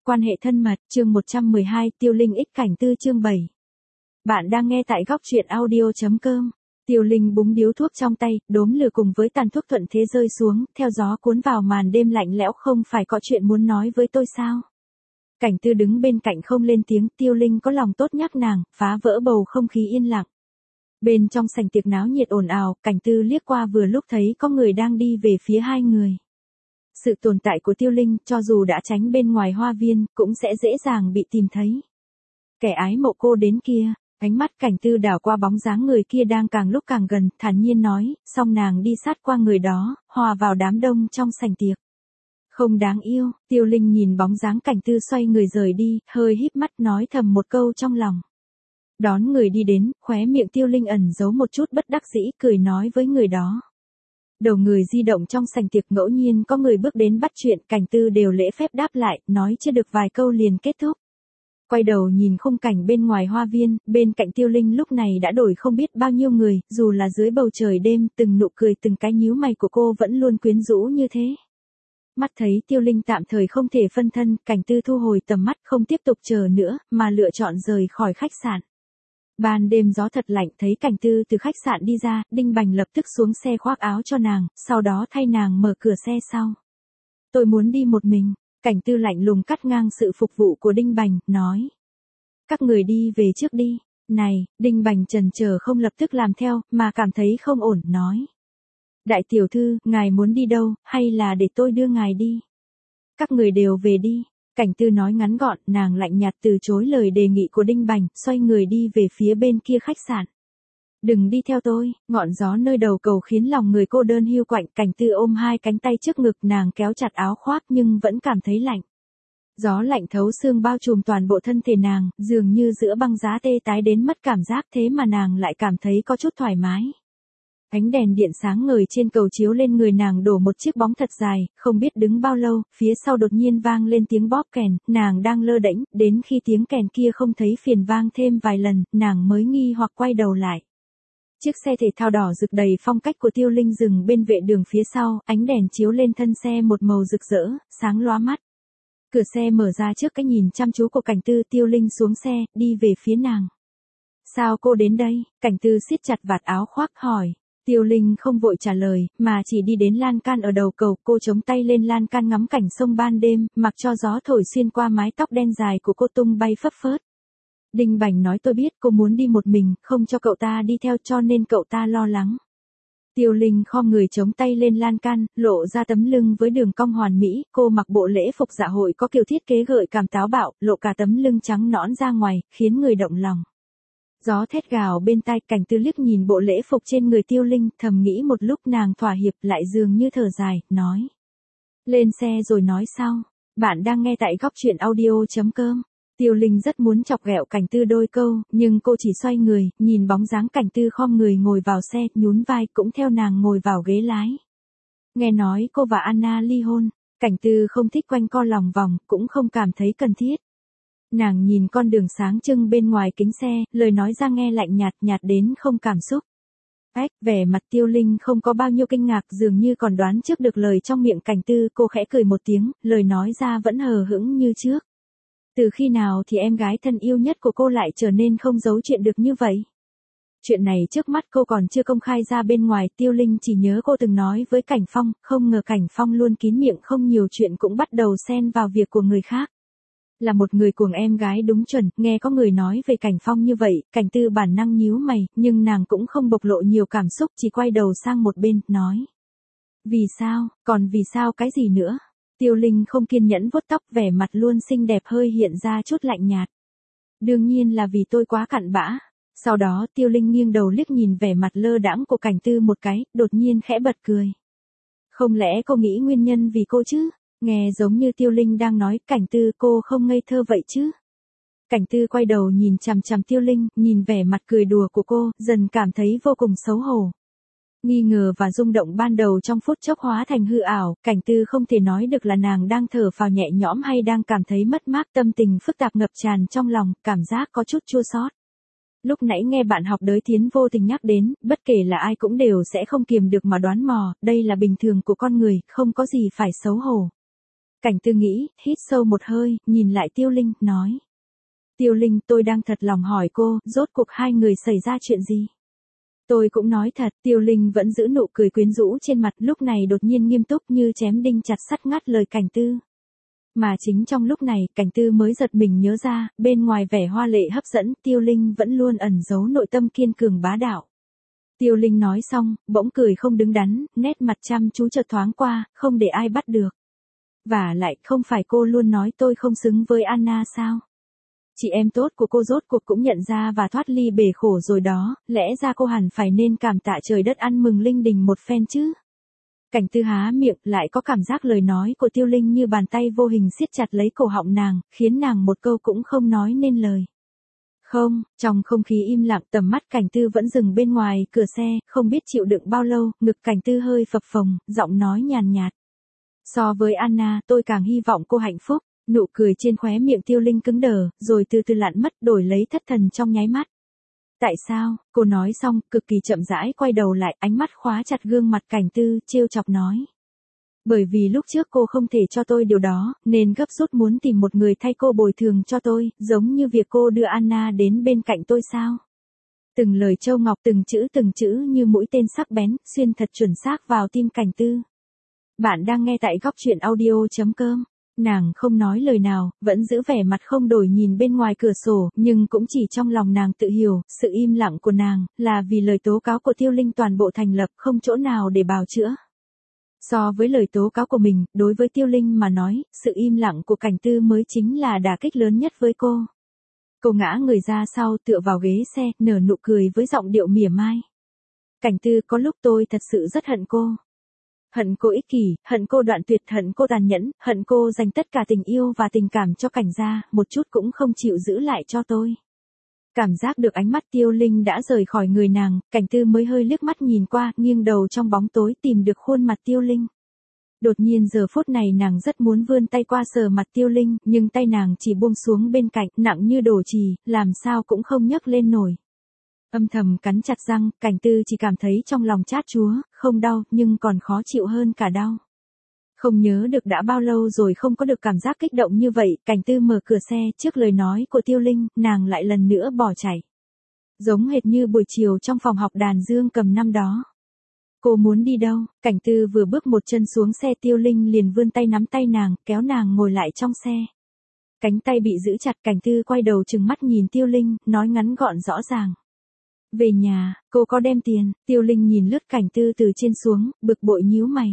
Quan hệ thân mật, chương 112, Tiêu Linh ích cảnh tư chương 7. Bạn đang nghe tại góc truyện audio.com. Tiêu Linh búng điếu thuốc trong tay, đốm lửa cùng với tàn thuốc thuận thế rơi xuống, theo gió cuốn vào màn đêm lạnh lẽo. Không phải có chuyện muốn nói với tôi sao? Cảnh tư đứng bên cạnh không lên tiếng, Tiêu Linh có lòng tốt nhắc nàng, phá vỡ bầu không khí yên lặng. Bên trong sảnh tiệc náo nhiệt ồn ào, cảnh tư liếc qua vừa lúc thấy có người đang đi về phía hai người. Sự tồn tại của Tiêu Linh, cho dù đã tránh bên ngoài hoa viên, cũng sẽ dễ dàng bị tìm thấy. Kẻ ái mộ cô đến kia, ánh mắt cảnh tư đảo qua bóng dáng người kia đang càng lúc càng gần, thản nhiên nói, xong nàng đi sát qua người đó, hòa vào đám đông trong sảnh tiệc. Không đáng yêu, Tiêu Linh nhìn bóng dáng cảnh tư xoay người rời đi, hơi híp mắt nói thầm một câu trong lòng. Đón người đi đến, khóe miệng Tiêu Linh ẩn giấu một chút bất đắc dĩ, cười nói với người đó. Đầu người di động trong sảnh tiệc, ngẫu nhiên có người bước đến bắt chuyện, cảnh tư đều lễ phép đáp lại, nói chưa được vài câu liền kết thúc. Quay đầu nhìn khung cảnh bên ngoài hoa viên, bên cạnh Tiêu Linh lúc này đã đổi không biết bao nhiêu người, dù là dưới bầu trời đêm, từng nụ cười từng cái nhíu mày của cô vẫn luôn quyến rũ như thế. Mắt thấy Tiêu Linh tạm thời không thể phân thân, cảnh tư thu hồi tầm mắt, không tiếp tục chờ nữa, mà lựa chọn rời khỏi khách sạn. Ban đêm gió thật lạnh, thấy cảnh tư từ khách sạn đi ra, Đinh Bành lập tức xuống xe khoác áo cho nàng, sau đó thay nàng mở cửa xe sau. Tôi muốn đi một mình, cảnh tư lạnh lùng cắt ngang sự phục vụ của Đinh Bành, nói. Các người đi về trước đi. Này, Đinh Bành chần chờ không lập tức làm theo, mà cảm thấy không ổn, nói. Đại tiểu thư, ngài muốn đi đâu, hay là để tôi đưa ngài đi? Các người đều về đi. Cảnh tư nói ngắn gọn, nàng lạnh nhạt từ chối lời đề nghị của Đinh Bành, xoay người đi về phía bên kia khách sạn. Đừng đi theo tôi, ngọn gió nơi đầu cầu khiến lòng người cô đơn hiu quạnh, cảnh tư ôm hai cánh tay trước ngực, nàng kéo chặt áo khoác nhưng vẫn cảm thấy lạnh. Gió lạnh thấu xương bao trùm toàn bộ thân thể nàng, dường như giữa băng giá tê tái đến mất cảm giác, thế mà nàng lại cảm thấy có chút thoải mái. Ánh đèn điện sáng ngời trên cầu chiếu lên người nàng, đổ một chiếc bóng thật dài, không biết đứng bao lâu, phía sau đột nhiên vang lên tiếng bóp kèn, nàng đang lơ đễnh, đến khi tiếng kèn kia không thấy phiền vang thêm vài lần, nàng mới nghi hoặc quay đầu lại. Chiếc xe thể thao đỏ rực đầy phong cách của Tiêu Linh dừng bên vệ đường phía sau, ánh đèn chiếu lên thân xe một màu rực rỡ, sáng lóa mắt. Cửa xe mở ra trước cái nhìn chăm chú của cảnh tư, Tiêu Linh xuống xe, đi về phía nàng. Sao cô đến đây? Cảnh tư siết chặt vạt áo khoác hỏi. Tiêu Linh không vội trả lời, mà chỉ đi đến lan can ở đầu cầu, cô chống tay lên lan can ngắm cảnh sông ban đêm, mặc cho gió thổi xuyên qua mái tóc đen dài của cô tung bay phấp phớt. Đinh Bành nói tôi biết cô muốn đi một mình, không cho cậu ta đi theo cho nên cậu ta lo lắng. Tiêu Linh khom người chống tay lên lan can, lộ ra tấm lưng với đường cong hoàn mỹ, cô mặc bộ lễ phục dạ hội có kiểu thiết kế gợi cảm táo bạo, lộ cả tấm lưng trắng nõn ra ngoài, khiến người động lòng. Gió thét gào bên tai, cảnh tư liếc nhìn bộ lễ phục trên người Tiêu Linh, thầm nghĩ một lúc, nàng thỏa hiệp lại dường như thở dài, nói. Lên xe rồi nói sau. Bạn đang nghe tại góc truyện audio.com. Tiêu Linh rất muốn chọc ghẹo cảnh tư đôi câu, nhưng cô chỉ xoay người, nhìn bóng dáng cảnh tư khom người ngồi vào xe, nhún vai cũng theo nàng ngồi vào ghế lái. Nghe nói cô và Anna ly hôn, cảnh tư không thích quanh co lòng vòng, cũng không cảm thấy cần thiết. Nàng nhìn con đường sáng trưng bên ngoài kính xe, lời nói ra nghe lạnh nhạt, nhạt đến không cảm xúc. Vẻ mặt Tiêu Linh không có bao nhiêu kinh ngạc, dường như còn đoán trước được lời trong miệng cảnh tư, cô khẽ cười một tiếng, lời nói ra vẫn hờ hững như trước. Từ khi nào thì em gái thân yêu nhất của cô lại trở nên không giấu chuyện được như vậy? Chuyện này trước mắt cô còn chưa công khai ra bên ngoài, Tiêu Linh chỉ nhớ cô từng nói với Cảnh Phong, không ngờ Cảnh Phong luôn kín miệng không nhiều chuyện cũng bắt đầu xen vào việc của người khác. Là một người cuồng em gái đúng chuẩn, nghe có người nói về Cảnh Phong như vậy, cảnh tư bản năng nhíu mày, nhưng nàng cũng không bộc lộ nhiều cảm xúc, chỉ quay đầu sang một bên, nói. Vì sao, còn vì sao cái gì nữa? Tiêu Linh không kiên nhẫn vuốt tóc, vẻ mặt luôn xinh đẹp hơi hiện ra chút lạnh nhạt. Đương nhiên là vì tôi quá cặn bã. Sau đó Tiêu Linh nghiêng đầu liếc nhìn vẻ mặt lơ đãng của cảnh tư một cái, đột nhiên khẽ bật cười. Không lẽ cô nghĩ nguyên nhân vì cô chứ? Nghe giống như Tiêu Linh đang nói, cảnh tư cô không ngây thơ vậy chứ? Cảnh tư quay đầu nhìn chằm chằm Tiêu Linh, nhìn vẻ mặt cười đùa của cô, dần cảm thấy vô cùng xấu hổ. Nghi ngờ và rung động ban đầu trong phút chốc hóa thành hư ảo, cảnh tư không thể nói được là nàng đang thở phào nhẹ nhõm hay đang cảm thấy mất mát, tâm tình phức tạp ngập tràn trong lòng, cảm giác có chút chua xót. Lúc nãy nghe bạn học Đới Thiến vô tình nhắc đến, bất kể là ai cũng đều sẽ không kiềm được mà đoán mò, đây là bình thường của con người, không có gì phải xấu hổ. Cảnh Tư nghĩ, hít sâu một hơi, nhìn lại Tiêu Linh, nói. Tiêu Linh, tôi đang thật lòng hỏi cô, rốt cuộc hai người xảy ra chuyện gì? Tôi cũng nói thật, Tiêu Linh vẫn giữ nụ cười quyến rũ trên mặt, lúc này đột nhiên nghiêm túc như chém đinh chặt sắt ngắt lời Cảnh Tư. Mà chính trong lúc này, Cảnh Tư mới giật mình nhớ ra, bên ngoài vẻ hoa lệ hấp dẫn, Tiêu Linh vẫn luôn ẩn giấu nội tâm kiên cường bá đạo. Tiêu Linh nói xong, bỗng cười không đứng đắn, nét mặt chăm chú chợt thoáng qua, không để ai bắt được. Và lại, không phải cô luôn nói tôi không xứng với Anna sao? Chị em tốt của cô rốt cuộc cũng nhận ra và thoát ly bể khổ rồi đó, lẽ ra cô hẳn phải nên cảm tạ trời đất ăn mừng linh đình một phen chứ. Cảnh Tư há miệng, lại có cảm giác lời nói của Tiêu Linh như bàn tay vô hình siết chặt lấy cổ họng nàng, khiến nàng một câu cũng không nói nên lời. Không, trong không khí im lặng, tầm mắt Cảnh Tư vẫn dừng bên ngoài cửa xe, không biết chịu đựng bao lâu, ngực Cảnh Tư hơi phập phồng, giọng nói nhàn nhạt. So với Anna, tôi càng hy vọng cô hạnh phúc. Nụ cười trên khóe miệng Tiêu Linh cứng đờ, rồi từ từ lặn mất, đổi lấy thất thần trong nháy mắt. Tại sao? Cô nói xong, cực kỳ chậm rãi quay đầu lại, ánh mắt khóa chặt gương mặt Cảnh Tư, trêu chọc nói. Bởi vì lúc trước cô không thể cho tôi điều đó, nên gấp rút muốn tìm một người thay cô bồi thường cho tôi, giống như việc cô đưa Anna đến bên cạnh tôi sao? Từng lời châu ngọc từng chữ như mũi tên sắc bén, xuyên thật chuẩn xác vào tim Cảnh Tư. Bạn đang nghe tại góc truyện audio.com. Nàng không nói lời nào, vẫn giữ vẻ mặt không đổi nhìn bên ngoài cửa sổ, nhưng cũng chỉ trong lòng nàng tự hiểu, sự im lặng của nàng, là vì lời tố cáo của Tiêu Linh toàn bộ thành lập, không chỗ nào để bào chữa. So với lời tố cáo của mình, đối với Tiêu Linh mà nói, sự im lặng của Cảnh Tư mới chính là đả kích lớn nhất với cô. Cô ngã người ra sau tựa vào ghế xe, nở nụ cười với giọng điệu mỉa mai. Cảnh Tư, có lúc tôi thật sự rất hận cô. Hận cô ích kỷ, hận cô đoạn tuyệt, hận cô tàn nhẫn, hận cô dành tất cả tình yêu và tình cảm cho Cảnh gia, một chút cũng không chịu giữ lại cho tôi. Cảm giác được ánh mắt Tiêu Linh đã rời khỏi người nàng, Cảnh Tư mới hơi liếc mắt nhìn qua, nghiêng đầu trong bóng tối tìm được khuôn mặt Tiêu Linh. Đột nhiên giờ phút này nàng rất muốn vươn tay qua sờ mặt Tiêu Linh, nhưng tay nàng chỉ buông xuống bên cạnh, nặng như đồ trì, làm sao cũng không nhấc lên nổi. Âm thầm cắn chặt răng, Cảnh Tư chỉ cảm thấy trong lòng chát chúa, không đau, nhưng còn khó chịu hơn cả đau. Không nhớ được đã bao lâu rồi không có được cảm giác kích động như vậy, Cảnh Tư mở cửa xe, trước lời nói của Tiêu Linh, nàng lại lần nữa bỏ chạy. Giống hệt như buổi chiều trong phòng học đàn Dương Cầm năm đó. Cô muốn đi đâu? Cảnh Tư vừa bước một chân xuống xe, Tiêu Linh liền vươn tay nắm tay nàng, kéo nàng ngồi lại trong xe. Cánh tay bị giữ chặt, Cảnh Tư quay đầu trừng mắt nhìn Tiêu Linh, nói ngắn gọn rõ ràng. Về nhà, cô có đem tiền? Tiêu Linh nhìn lướt Cảnh Tư từ trên xuống, bực bội nhíu mày.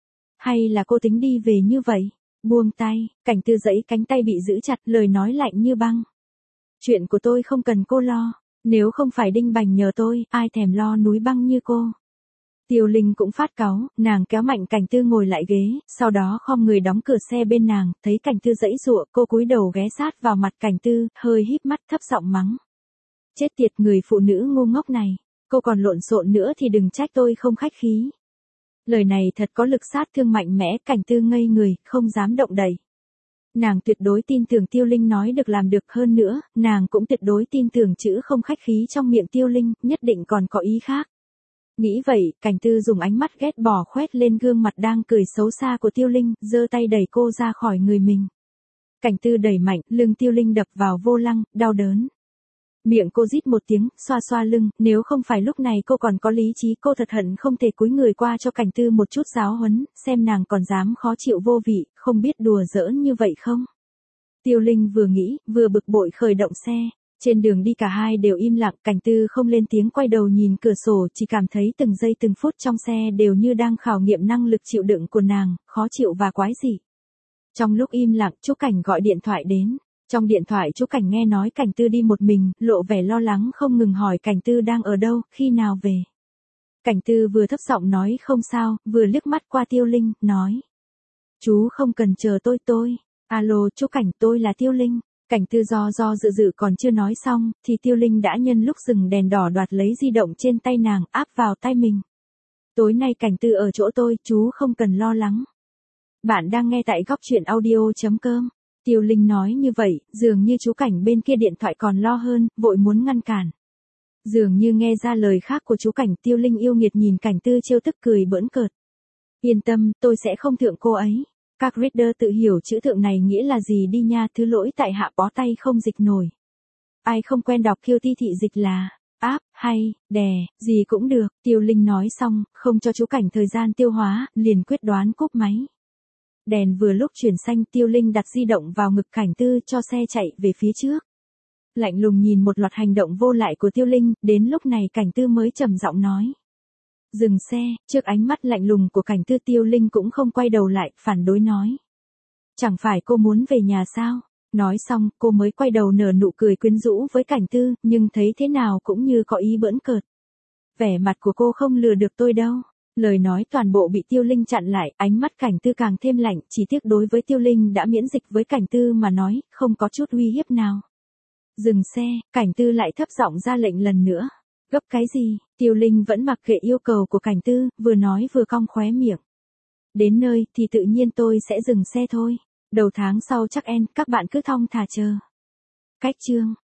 Hay là cô tính đi về như vậy? Buông tay, Cảnh Tư giãy cánh tay bị giữ chặt, lời nói lạnh như băng. Chuyện của tôi không cần cô lo, nếu không phải Đinh Bành nhờ tôi, ai thèm lo núi băng như cô. Tiêu Linh cũng phát cáu, nàng kéo mạnh Cảnh Tư ngồi lại ghế, sau đó khom người đóng cửa xe bên nàng, thấy Cảnh Tư giãy giụa, cô cúi đầu ghé sát vào mặt Cảnh Tư, hơi híp mắt thấp giọng mắng. Chết tiệt người phụ nữ ngu ngốc này, cô còn lộn xộn nữa thì đừng trách tôi không khách khí. Lời này thật có lực sát thương mạnh mẽ, Cảnh Tư ngây người, không dám động đậy. Nàng tuyệt đối tin tưởng Tiêu Linh nói được làm được, hơn nữa, nàng cũng tuyệt đối tin tưởng chữ không khách khí trong miệng Tiêu Linh, nhất định còn có ý khác. Nghĩ vậy, Cảnh Tư dùng ánh mắt ghét bỏ khoét lên gương mặt đang cười xấu xa của Tiêu Linh, giơ tay đẩy cô ra khỏi người mình. Cảnh Tư đẩy mạnh, lưng Tiêu Linh đập vào vô lăng, đau đớn. Miệng cô rít một tiếng, xoa xoa lưng, nếu không phải lúc này cô còn có lý trí, cô thật hận không thể cúi người qua cho Cảnh Tư một chút giáo huấn, xem nàng còn dám khó chịu vô vị, không biết đùa giỡn như vậy không. Tiêu Linh vừa nghĩ, vừa bực bội khởi động xe. Trên đường đi cả hai đều im lặng, Cảnh Tư không lên tiếng, quay đầu nhìn cửa sổ, chỉ cảm thấy từng giây từng phút trong xe đều như đang khảo nghiệm năng lực chịu đựng của nàng, khó chịu và quái dị. Trong lúc im lặng, Trúc Cảnh gọi điện thoại đến. Trong điện thoại Trúc Cảnh nghe nói Cảnh Tư đi một mình, lộ vẻ lo lắng không ngừng hỏi Cảnh Tư đang ở đâu, khi nào về. Cảnh Tư vừa thấp giọng nói không sao, vừa liếc mắt qua Tiêu Linh, nói. Chú không cần chờ tôi. Alo Trúc Cảnh, tôi là Tiêu Linh. Cảnh Tư do dự còn chưa nói xong, thì Tiêu Linh đã nhân lúc dừng đèn đỏ đoạt lấy di động trên tay nàng, áp vào tay mình. Tối nay Cảnh Tư ở chỗ tôi, chú không cần lo lắng. Bạn đang nghe tại góc truyện audio.com. Tiêu Linh nói như vậy, dường như chú Cảnh bên kia điện thoại còn lo hơn, vội muốn ngăn cản. Dường như nghe ra lời khác của chú Cảnh, Tiêu Linh yêu nghiệt nhìn Cảnh Tư trêu tức cười bỡn cợt. Yên tâm, tôi sẽ không thượng cô ấy. Các reader tự hiểu chữ thượng này nghĩa là gì đi nha, thứ lỗi tại hạ bó tay không dịch nổi. Ai không quen đọc QT thị dịch là áp, hay, đè, gì cũng được. Tiêu Linh nói xong, không cho chú Cảnh thời gian tiêu hóa, liền quyết đoán cúp máy. Đèn vừa lúc chuyển xanh, Tiêu Linh đặt di động vào ngực Cảnh Tư cho xe chạy về phía trước. Lạnh lùng nhìn một loạt hành động vô lại của Tiêu Linh, đến lúc này Cảnh Tư mới trầm giọng nói. Dừng xe, trước ánh mắt lạnh lùng của Cảnh Tư, Tiêu Linh cũng không quay đầu lại, phản đối nói. Chẳng phải cô muốn về nhà sao? Nói xong, cô mới quay đầu nở nụ cười quyến rũ với Cảnh Tư, nhưng thấy thế nào cũng như có ý bỡn cợt. Vẻ mặt của cô không lừa được tôi đâu. Lời nói toàn bộ bị Tiêu Linh chặn lại, ánh mắt Cảnh Tư càng thêm lạnh, chỉ tiếc đối với Tiêu Linh đã miễn dịch với Cảnh Tư mà nói, không có chút uy hiếp nào. Dừng xe, Cảnh Tư lại thấp giọng ra lệnh lần nữa. Gấp cái gì? Tiêu Linh vẫn mặc kệ yêu cầu của Cảnh Tư, vừa nói vừa cong khóe miệng. Đến nơi thì tự nhiên tôi sẽ dừng xe thôi. Đầu tháng sau chắc các bạn cứ thong thả chờ. Cách chương